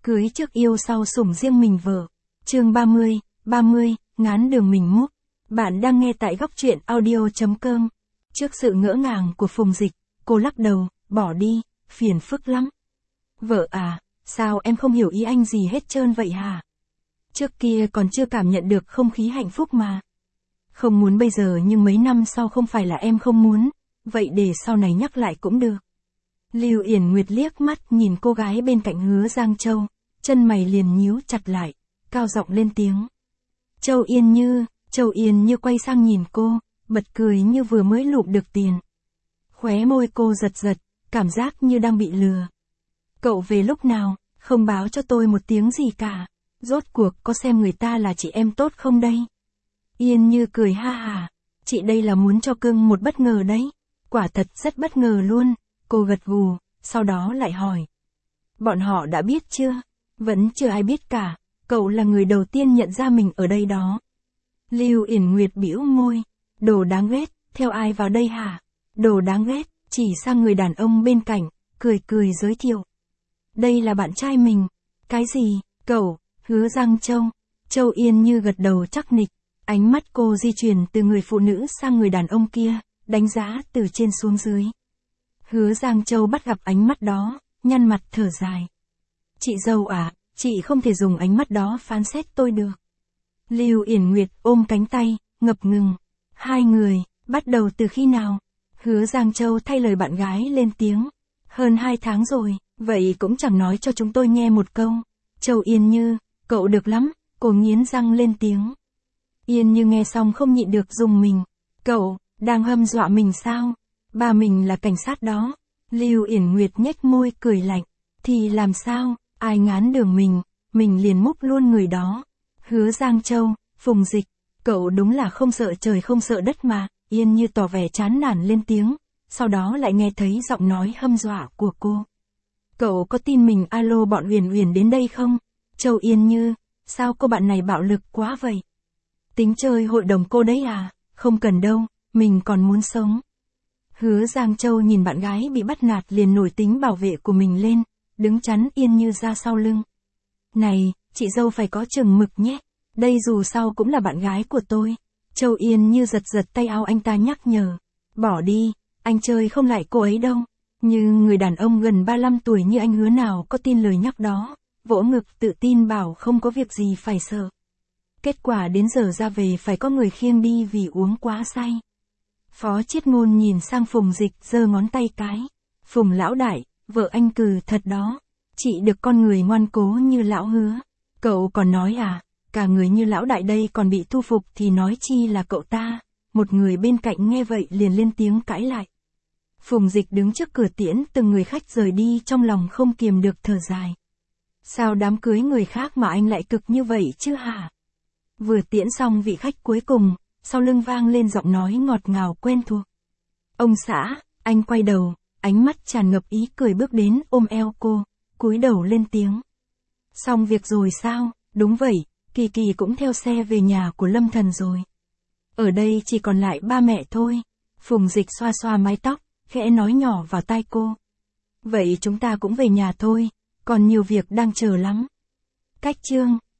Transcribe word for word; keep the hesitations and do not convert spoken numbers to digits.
Cưới trước yêu sau sủng riêng mình vợ. Chương ba mươi, ba mươi, ngán đường mình múc. Bạn đang nghe tại góc truyện audio chấm com. Trước sự ngỡ ngàng của Phùng Dịch, cô lắc đầu, bỏ đi, phiền phức lắm. Vợ à, sao em không hiểu ý anh gì hết trơn vậy hả? Trước kia còn chưa cảm nhận được không khí hạnh phúc mà. Không muốn bây giờ nhưng mấy năm sau không phải là em không muốn, vậy để sau này nhắc lại cũng được. Lưu Yển Nguyệt liếc mắt nhìn cô gái bên cạnh Hứa Giang Châu, chân mày liền nhíu chặt lại, cao giọng lên tiếng. Châu Yên Như, Châu Yên Như quay sang nhìn cô, bật cười như vừa mới lụm được tiền. Khóe môi cô giật giật, cảm giác như đang bị lừa. Cậu về lúc nào, không báo cho tôi một tiếng gì cả, rốt cuộc có xem người ta là chị em tốt không đây? Yên Như cười ha hà, chị đây là muốn cho cưng một bất ngờ đấy, quả thật rất bất ngờ luôn, cô gật gù, sau đó lại hỏi. Bọn họ đã biết chưa? Vẫn chưa ai biết cả, cậu là người đầu tiên nhận ra mình ở đây đó. Lưu Yển Nguyệt bĩu môi, đồ đáng ghét, theo ai vào đây hả? Đồ đáng ghét, chỉ sang người đàn ông bên cạnh, cười cười giới thiệu. Đây là bạn trai mình. Cái gì, cậu, Hứa Giang Châu? Châu Yên Như gật đầu chắc nịch, ánh mắt cô di chuyển từ người phụ nữ sang người đàn ông kia, đánh giá từ trên xuống dưới. Hứa Giang Châu bắt gặp ánh mắt đó, nhăn mặt thở dài. Chị dâu à, chị không thể dùng ánh mắt đó phán xét tôi được. Lưu Yển Nguyệt ôm cánh tay, ngập ngừng. Hai người, bắt đầu từ khi nào? Hứa Giang Châu thay lời bạn gái lên tiếng. Hơn hai tháng rồi, vậy cũng chẳng nói cho chúng tôi nghe một câu. Châu Yên Như, cậu được lắm, cô nghiến răng lên tiếng. Yên Như nghe xong không nhịn được dùng mình. Cậu, đang hâm dọa mình sao? Ba mình là cảnh sát đó. Lưu Yển Nguyệt nhếch môi cười lạnh. Thì làm sao, ai ngán đường mình, mình liền múc luôn người đó. Hứa Giang Châu, Phùng Dịch, cậu đúng là không sợ trời không sợ đất mà. Yên Như tỏ vẻ chán nản lên tiếng, sau đó lại nghe thấy giọng nói hâm dọa của cô. Cậu có tin mình alo bọn Uyển Uyển đến đây không? Châu Yên Như, sao cô bạn này bạo lực quá vậy? Tính chơi hội đồng cô đấy à? Không cần đâu, mình còn muốn sống. Hứa Giang Châu nhìn bạn gái bị bắt nạt liền nổi tính bảo vệ của mình lên, đứng chắn Yên Như ra sau lưng. Này, chị dâu phải có chừng mực nhé, đây dù sao cũng là bạn gái của tôi. Châu Yên Như giật giật tay áo anh ta nhắc nhở. Bỏ đi, anh chơi không lại cô ấy đâu. Nhưng người đàn ông gần ba mươi lăm tuổi như anh Hứa nào có tin lời nhắc đó, vỗ ngực tự tin bảo không có việc gì phải sợ. Kết quả đến giờ ra về phải có người khiêng đi vì uống quá say. Phó Chiết Ngôn nhìn sang Phùng Dịch giơ ngón tay cái. Phùng lão đại, vợ anh cừ thật đó. Chị được con người ngoan cố như lão Hứa. Cậu còn nói à, cả người như lão đại đây còn bị thu phục thì nói chi là cậu ta. Một người bên cạnh nghe vậy liền lên tiếng cãi lại. Phùng Dịch đứng trước cửa tiễn từng người khách rời đi trong lòng không kiềm được thở dài. Sao đám cưới người khác mà anh lại cực như vậy chứ hả? Vừa tiễn xong vị khách cuối cùng, sau lưng vang lên giọng nói ngọt ngào quen thuộc. Ông xã, anh quay đầu, ánh mắt tràn ngập ý cười bước đến ôm eo cô, cúi đầu lên tiếng. Xong việc rồi sao? Đúng vậy, Kỳ Kỳ cũng theo xe về nhà của Lâm Thần rồi. Ở đây chỉ còn lại ba mẹ thôi. Phùng Dịch xoa xoa mái tóc, khẽ nói nhỏ vào tai cô. Vậy chúng ta cũng về nhà thôi, còn nhiều việc đang chờ lắm. Cách chương